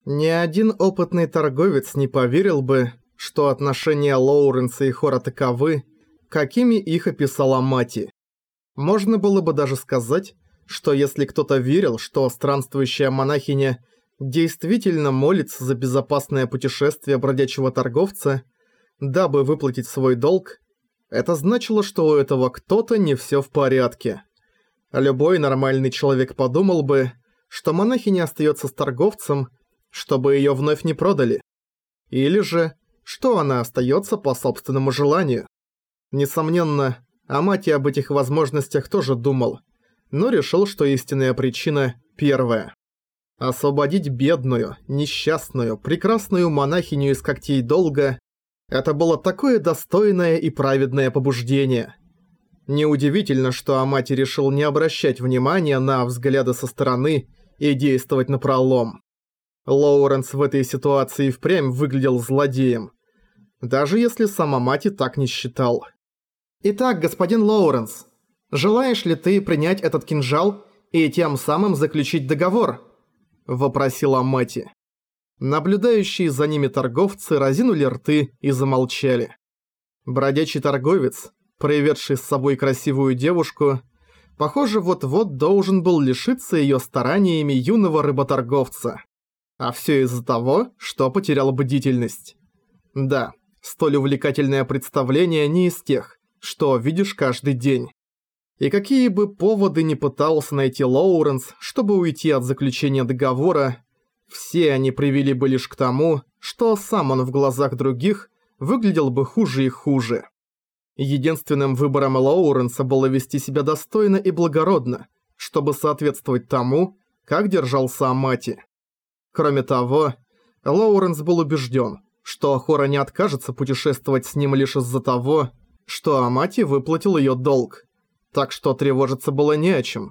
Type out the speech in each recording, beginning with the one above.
Ни один опытный торговец не поверил бы, что отношения Лоуренса и Хора таковы, какими их описала Мати. Можно было бы даже сказать, что если кто-то верил, что странствующая монахиня действительно молится за безопасное путешествие бродячего торговца, дабы выплатить свой долг, это значило, что у этого кто-то не всё в порядке. Любой нормальный человек подумал бы, что монахиня остаётся с торговцем, чтобы её вновь не продали. Или же, что она остаётся по собственному желанию. Несомненно, Амати об этих возможностях тоже думал, но решил, что истинная причина первая. Освободить бедную, несчастную, прекрасную монахиню из когтей долга – это было такое достойное и праведное побуждение. Неудивительно, что Амати решил не обращать внимания на взгляды со стороны и действовать напролом. Лоуренс в этой ситуации впрямь выглядел злодеем, даже если сам Амати так не считал. «Итак, господин Лоуренс, желаешь ли ты принять этот кинжал и тем самым заключить договор?» – вопросил Амати. Наблюдающие за ними торговцы разинули рты и замолчали. Бродячий торговец, приведший с собой красивую девушку, похоже, вот-вот должен был лишиться её стараниями юного рыботорговца. А всё из-за того, что потерял бдительность. Да, столь увлекательное представление не из тех, что видишь каждый день. И какие бы поводы ни пытался найти Лоуренс, чтобы уйти от заключения договора, все они привели бы лишь к тому, что сам он в глазах других выглядел бы хуже и хуже. Единственным выбором Лоуренса было вести себя достойно и благородно, чтобы соответствовать тому, как держался Амати. Кроме того, Лоуренс был убежден, что Хора не откажется путешествовать с ним лишь из-за того, что Амати выплатил ее долг, так что тревожиться было не о чем.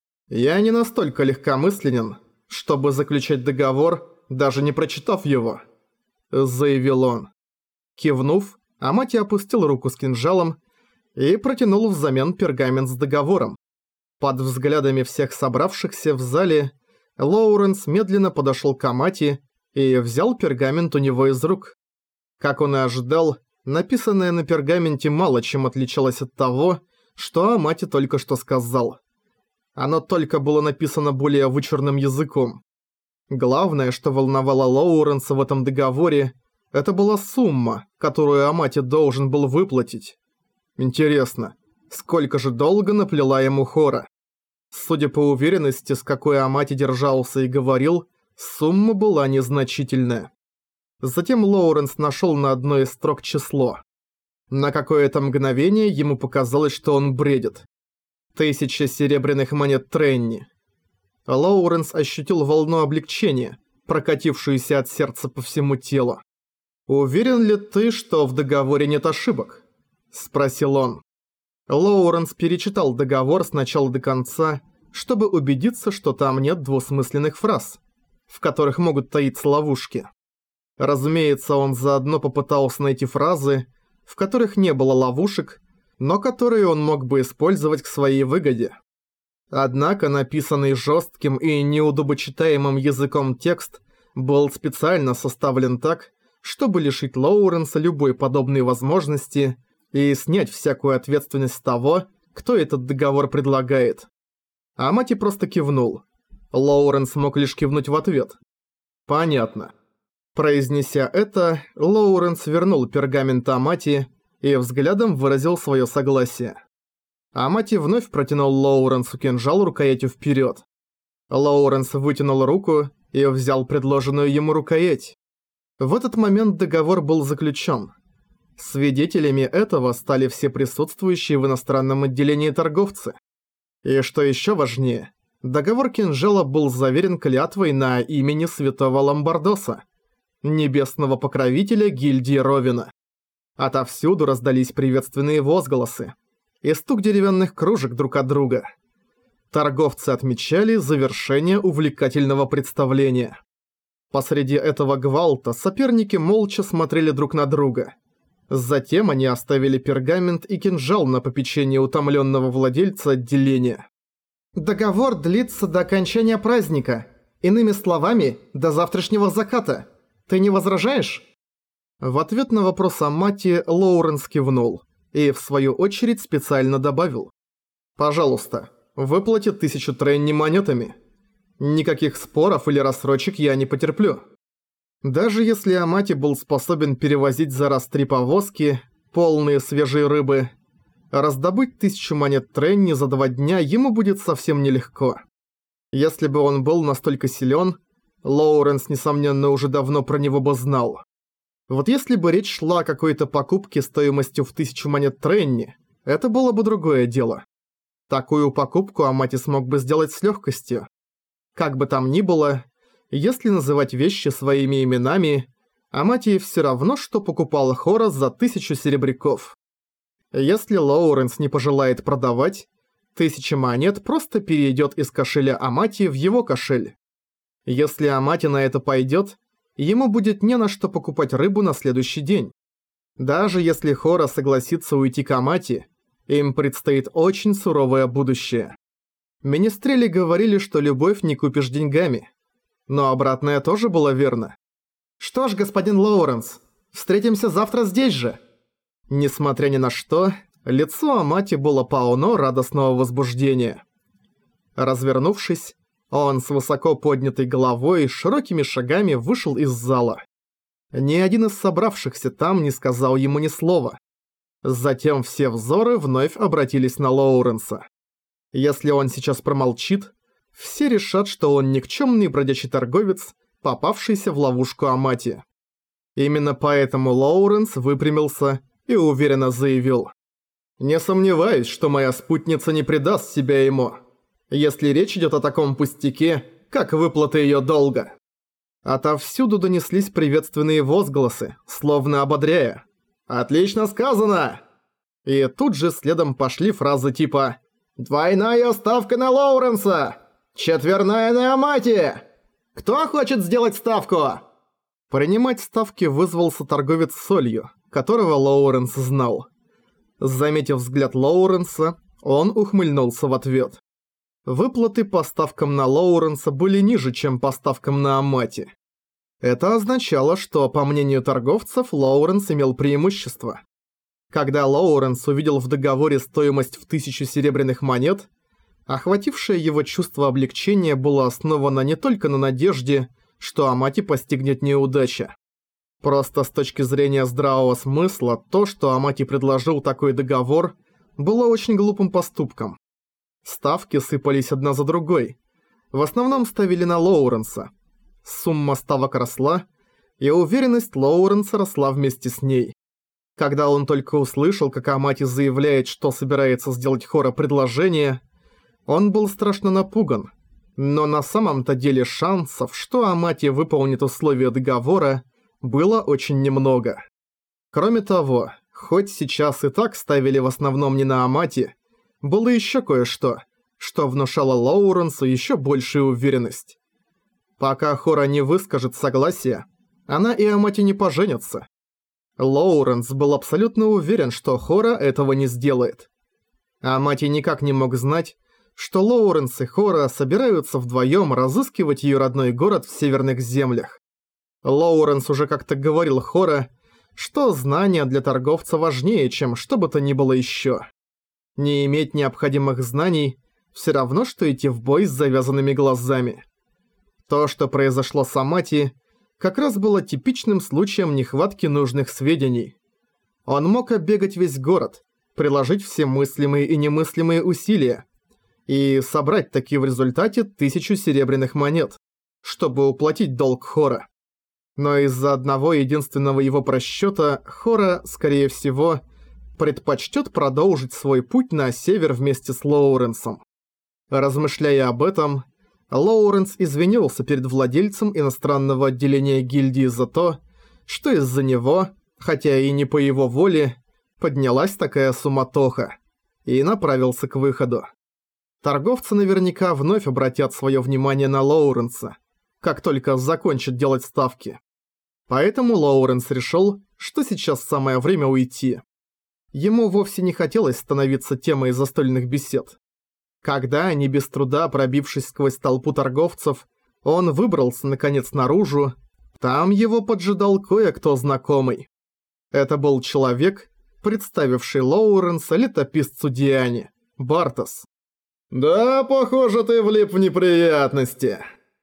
«Я не настолько легкомысленен, чтобы заключать договор, даже не прочитав его», – заявил он. Кивнув, Амати опустил руку с кинжалом и протянул взамен пергамент с договором. Под взглядами всех собравшихся в зале Лоуренс медленно подошёл к Амати и взял пергамент у него из рук. Как он и ожидал, написанное на пергаменте мало чем отличалось от того, что Амати только что сказал. Оно только было написано более вычурным языком. Главное, что волновало Лоуренса в этом договоре, это была сумма, которую Амати должен был выплатить. Интересно, сколько же долга наплела ему Хора? Судя по уверенности, с какой Амати держался и говорил, сумма была незначительная. Затем Лоуренс нашел на одной из строк число. На какое-то мгновение ему показалось, что он бредит. 1000 серебряных монет Тренни. Лоуренс ощутил волну облегчения, прокатившуюся от сердца по всему телу. «Уверен ли ты, что в договоре нет ошибок?» – спросил он. Лоуренс перечитал договор с начала до конца, чтобы убедиться, что там нет двусмысленных фраз, в которых могут таиться ловушки. Разумеется, он заодно попытался найти фразы, в которых не было ловушек, но которые он мог бы использовать к своей выгоде. Однако написанный жестким и неудобочитаемым языком текст был специально составлен так, чтобы лишить Лоуренса любой подобной возможности и снять всякую ответственность с того, кто этот договор предлагает. Амати просто кивнул. Лоуренс мог лишь кивнуть в ответ. «Понятно». Произнеся это, Лоуренс вернул пергамент Амати и взглядом выразил свое согласие. Амати вновь протянул Лоуренсу кинжал рукоятью вперед. Лоуренс вытянул руку и взял предложенную ему рукоять. В этот момент договор был заключен. Свидетелями этого стали все присутствующие в иностранном отделении торговцы. И что еще важнее, договор кинжала был заверен клятвой на имени святого Ламбардоса, небесного покровителя гильдии Ровина. Отовсюду раздались приветственные возгласы и стук деревянных кружек друг от друга. Торговцы отмечали завершение увлекательного представления. Посреди этого гвалта соперники молча смотрели друг на друга. Затем они оставили пергамент и кинжал на попечение утомленного владельца отделения. «Договор длится до окончания праздника, Иными словами, до завтрашнего заката. Ты не возражаешь?» В ответ на вопрос Амати Лоуренс кивнул и, в свою очередь, специально добавил: «Пожалуйста, выплати 1000 тренни монетами. Никаких споров или рассрочек я не потерплю». Даже если Амати был способен перевозить за раз 3 повозки, полные свежей рыбы, раздобыть 1000 монет тренни за 2 дня ему будет совсем нелегко. Если бы он был настолько силен, Лоуренс, несомненно, уже давно про него бы знал. Вот если бы речь шла о какой-то покупке стоимостью в 1000 монет тренни, это было бы другое дело. Такую покупку Амати смог бы сделать с легкостью. Как бы там ни было, если называть вещи своими именами, Амати все равно, что покупал Хора за 1000 серебряков. Если Лоуренс не пожелает продавать, 1000 монет просто перейдет из кошеля Амати в его кошель. Если Амати на это пойдет, ему будет не на что покупать рыбу на следующий день. Даже если Хора согласится уйти к Амати, им предстоит очень суровое будущее. Министрели говорили, что любовь не купишь деньгами. Но обратное тоже было верно. «Что ж, господин Лоуренс, встретимся завтра здесь же!» Несмотря ни на что, лицо Амати было полно радостного возбуждения. Развернувшись, он с высоко поднятой головой и широкими шагами вышел из зала. Ни один из собравшихся там не сказал ему ни слова. Затем все взоры вновь обратились на Лоуренса. Если он сейчас промолчит, все решат, что он никчемный бродячий торговец, попавшийся в ловушку Амати. Именно поэтому Лоуренс выпрямился и уверенно заявил: «Не сомневаюсь, что моя спутница не предаст себя ему, если речь идет о таком пустяке, как выплата ее долга». Отовсюду донеслись приветственные возгласы, словно ободряя: «Отлично сказано!» И тут же следом пошли фразы типа: «Двойная ставка на Лоуренса! Четверная на Амати! Кто хочет сделать ставку?» Принимать ставки вызвался торговец солью, которого Лоуренс знал. Заметив взгляд Лоуренса, он ухмыльнулся в ответ. Выплаты по ставкам на Лоуренса были ниже, чем по ставкам на Амати. Это означало, что, по мнению торговцев, Лоуренс имел преимущество. Когда Лоуренс увидел в договоре стоимость в 1000 серебряных монет, охватившее его чувство облегчения было основано не только на надежде, что Амати постигнет неудача. Просто с точки зрения здравого смысла, то, что Амати предложил такой договор, было очень глупым поступком. Ставки сыпались одна за другой. В основном ставили на Лоуренса. Сумма ставок росла, и уверенность Лоуренса росла вместе с ней. Когда он только услышал, как Амати заявляет, что собирается сделать Хора предложение, он был страшно напуган. Но на самом-то деле шансов, что Амати выполнит условия договора, было очень немного. Кроме того, хоть сейчас и так ставили в основном не на Амати, было еще кое-что, что внушало Лоуренсу еще большую уверенность. Пока Хора не выскажет согласия, она и Амати не поженятся. Лоуренс был абсолютно уверен, что Хора этого не сделает. Амати никак не мог знать, что Лоуренс и Хора собираются вдвоем разыскивать ее родной город в северных землях. Лоуренс уже как-то говорил Хора, что знания для торговца важнее, чем что бы то ни было еще. Не иметь необходимых знаний – все равно, что идти в бой с завязанными глазами. То, что произошло с Амати, как раз было типичным случаем нехватки нужных сведений. Он мог оббегать весь город, приложить все мыслимые и немыслимые усилия и собрать таки в результате 1000 серебряных монет, чтобы уплатить долг Хора. Но из-за одного единственного его просчёта Хора, скорее всего, предпочтёт продолжить свой путь на север вместе с Лоуренсом. Размышляя об этом, Лоуренс извинился перед владельцем иностранного отделения гильдии за то, что из-за него, хотя и не по его воле, поднялась такая суматоха, и направился к выходу. Торговцы наверняка вновь обратят своё внимание на Лоуренса, как только закончат делать ставки. Поэтому Лоуренс решил, что сейчас самое время уйти. Ему вовсе не хотелось становиться темой застольных бесед. Когда они без труда, пробившись сквозь толпу торговцев, Он выбрался наконец наружу. Там его поджидал кое-кто знакомый. Это был человек, представивший Лоуренса летописцу Диане, Бартос. «Да, похоже, ты влип в неприятности».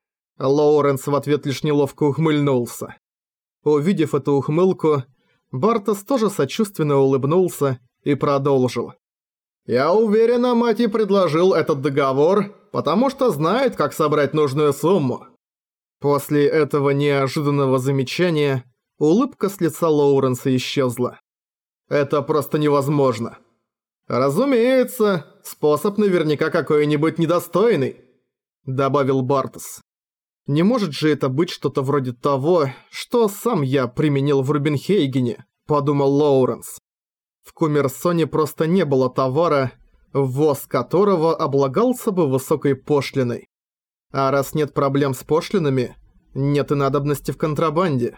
Лоуренс в ответ лишь неловко ухмыльнулся. Увидев эту ухмылку, Бартос тоже сочувственно улыбнулся и продолжил. «Я уверен, Амати предложил этот договор, потому что знает, как собрать нужную сумму». После этого неожиданного замечания улыбка с лица Лоуренса исчезла. «Это просто невозможно». «Разумеется, способ наверняка какой-нибудь недостойный», — добавил Бартос. «Не может же это быть что-то вроде того, что сам я применил в Рубинхейгене», — подумал Лоуренс. В Кумерсоне просто не было товара, ввоз которого облагался бы высокой пошлиной. А раз нет проблем с пошлинами, нет и надобности в контрабанде.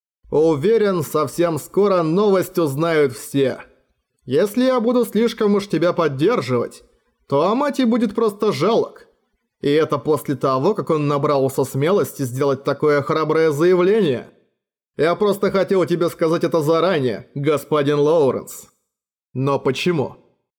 «Уверен, совсем скоро новость узнают все. Если я буду слишком уж тебя поддерживать, то Амати будет просто жалок. И это после того, как он набрался смелости сделать такое храброе заявление. Я просто хотел тебе сказать это заранее, господин Лоуренс». «Но почему?»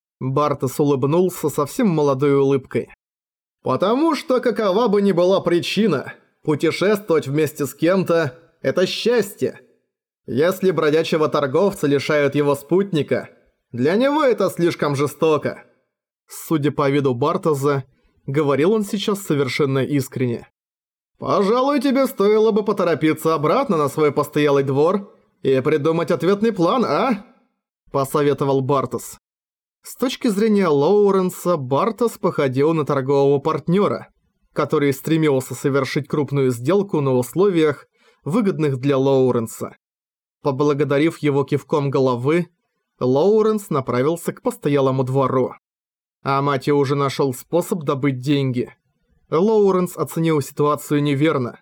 Бартос улыбнулся совсем молодой улыбкой. «Потому что какова бы ни была причина, путешествовать вместе с кем-то – это счастье. Если бродячего торговца лишают его спутника, для него это слишком жестоко». Судя по виду Бартоза, говорил он сейчас совершенно искренне. «Пожалуй, тебе стоило бы поторопиться обратно на свой постоялый двор и придумать ответный план, а?» – посоветовал Бартос. С точки зрения Лоуренса, Бартос походил на торгового партнера, который стремился совершить крупную сделку на условиях, выгодных для Лоуренса. Поблагодарив его кивком головы, Лоуренс направился к постоялому двору. Амати уже нашел способ добыть деньги. Лоуренс оценил ситуацию неверно.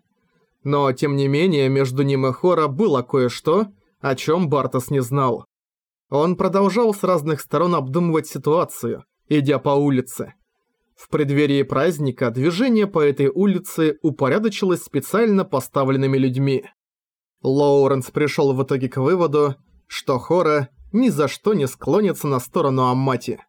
Но тем не менее между ним и Хора было кое-что, о чем Бартос не знал. Он продолжал с разных сторон обдумывать ситуацию, идя по улице. В преддверии праздника движение по этой улице упорядочилось специально поставленными людьми. Лоуренс пришел в итоге к выводу, что Хора ни за что не склонится на сторону Амати.